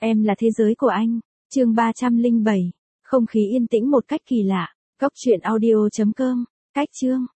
Em là thế giới của anh. Chương 307. Không khí yên tĩnh một cách kỳ lạ. Cốc truyện audio.com. Cách chương.